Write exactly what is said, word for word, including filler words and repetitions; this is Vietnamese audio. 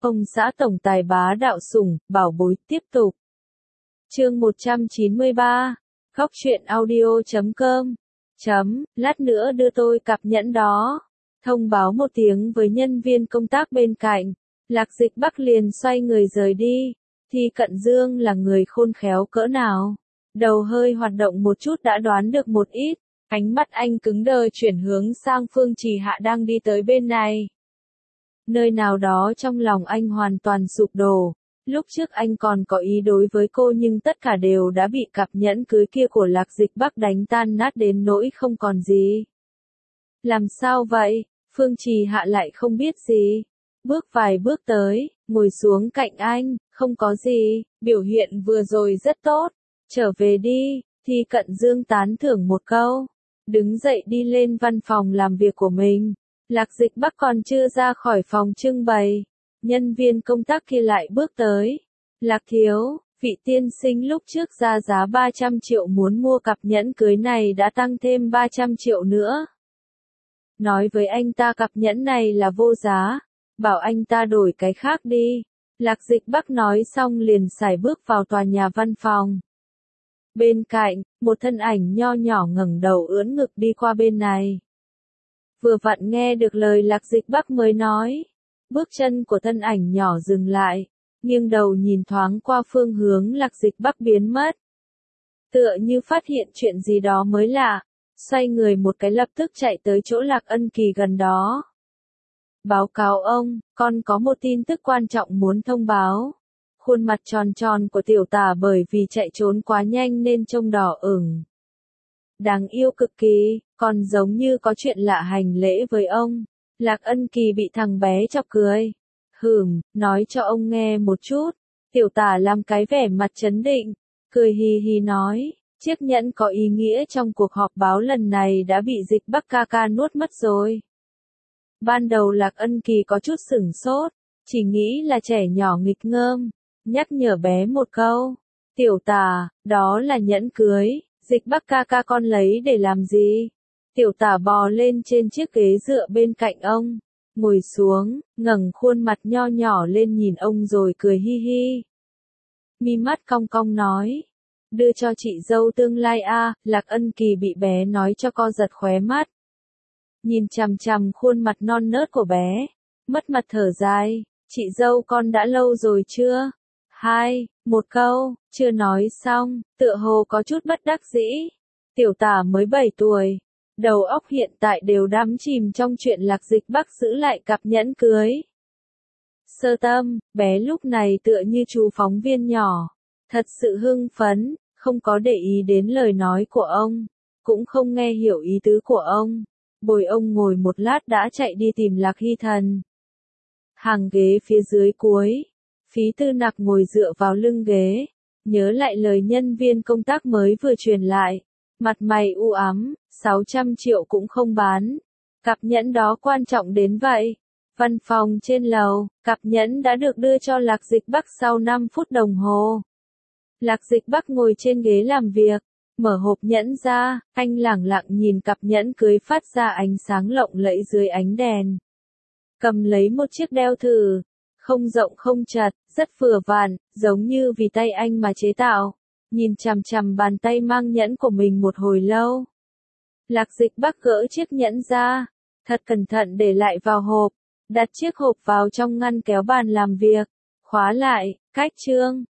Ông xã tổng tài bá đạo sủng, bảo bối, tiếp tục. Chương một trăm chín mươi ba. Góc truyện audio chấm com. Chấm, lát nữa đưa tôi cặp nhẫn đó. Thông báo một tiếng với nhân viên công tác bên cạnh. Lạc Dịch Bắc liền xoay người rời đi. Thi Cận Dương là người khôn khéo cỡ nào. Đầu hơi hoạt động một chút đã đoán được một ít. Ánh mắt anh cứng đờ chuyển hướng sang Phương Trì Hạ đang đi tới bên này. Nơi nào đó trong lòng anh hoàn toàn sụp đổ. Lúc trước anh còn có ý đối với cô nhưng tất cả đều đã bị cặp nhẫn cưới kia của Lạc Dịch Bắc đánh tan nát đến nỗi không còn gì. Làm sao vậy? Phương Trì Hạ lại không biết gì. Bước vài bước tới, ngồi xuống cạnh anh, không có gì, biểu hiện vừa rồi rất tốt. Trở về đi, Thi Cận Dương tán thưởng một câu. Đứng dậy đi lên văn phòng làm việc của mình. Lạc Dịch Bắc còn chưa ra khỏi phòng trưng bày. Nhân viên công tác kia lại bước tới. Lạc thiếu, vị tiên sinh lúc trước ra giá ba trăm triệu muốn mua cặp nhẫn cưới này đã tăng thêm ba trăm triệu nữa. Nói với anh ta cặp nhẫn này là vô giá. Bảo anh ta đổi cái khác đi. Lạc Dịch Bắc nói xong liền sải bước vào tòa nhà văn phòng. Bên cạnh, một thân ảnh nho nhỏ ngẩng đầu ưỡn ngực đi qua bên này. Vừa vặn nghe được lời Lạc Dịch Bắc mới nói. Bước chân của thân ảnh nhỏ dừng lại, nghiêng đầu nhìn thoáng qua phương hướng Lạc Dịch Bắc biến mất. Tựa như phát hiện chuyện gì đó mới lạ, xoay người một cái lập tức chạy tới chỗ Lạc Ân Kỳ gần đó. Báo cáo ông, con có một tin tức quan trọng muốn thông báo. Khuôn mặt tròn tròn của tiểu tả bởi vì chạy trốn quá nhanh nên trông đỏ ửng. Đáng yêu cực kỳ, còn giống như có chuyện lạ hành lễ với ông. Lạc Ân Kỳ bị thằng bé chọc cười. Hừm, nói cho ông nghe một chút. Tiểu tả làm cái vẻ mặt trấn định, cười hì hì nói, chiếc nhẫn có ý nghĩa trong cuộc họp báo lần này đã bị Dịch Bắc ca ca nuốt mất rồi. Ban đầu Lạc Ân Kỳ có chút sửng sốt, chỉ nghĩ là trẻ nhỏ nghịch ngợm, nhắc nhở bé một câu. Tiểu tả, đó là nhẫn cưới, Dịch Bắc ca ca con lấy để làm gì? Tiểu tả bò lên trên chiếc ghế dựa bên cạnh ông, ngồi xuống, ngẩng khuôn mặt nho nhỏ lên nhìn ông rồi cười hi hi. Mi mắt cong cong nói, đưa cho chị dâu tương lai a. Lạc Ân Kỳ bị bé nói cho co giật khóe mắt. Nhìn chằm chằm khuôn mặt non nớt của bé, mất mặt thở dài, chị dâu con đã lâu rồi chưa? Hai, một câu, chưa nói xong, tựa hồ có chút bất đắc dĩ. Tiểu tả mới bảy tuổi. Đầu óc hiện tại đều đắm chìm trong chuyện Lạc Dịch Bắc giữ lại cặp nhẫn cưới. Sơ tâm, bé lúc này tựa như chú phóng viên nhỏ. Thật sự hưng phấn, không có để ý đến lời nói của ông. Cũng không nghe hiểu ý tứ của ông. Bồi ông ngồi một lát đã chạy đi tìm Lạc Hy Thần. Hàng ghế phía dưới cuối. Phí Tư Nặc ngồi dựa vào lưng ghế. Nhớ lại lời nhân viên công tác mới vừa truyền lại. Mặt mày u ám, sáu trăm triệu cũng không bán. Cặp nhẫn đó quan trọng đến vậy. Văn phòng trên lầu, cặp nhẫn đã được đưa cho Lạc Dịch Bắc sau năm phút đồng hồ. Lạc Dịch Bắc ngồi trên ghế làm việc, mở hộp nhẫn ra, anh lẳng lặng nhìn cặp nhẫn cưới phát ra ánh sáng lộng lẫy dưới ánh đèn. Cầm lấy một chiếc đeo thử, không rộng không chặt, rất vừa vặn, giống như vì tay anh mà chế tạo. Nhìn chằm chằm bàn tay mang nhẫn của mình một hồi lâu. Lạc Dịch Bắc gỡ chiếc nhẫn ra, thật cẩn thận để lại vào hộp, đặt chiếc hộp vào trong ngăn kéo bàn làm việc, khóa lại, cách chương.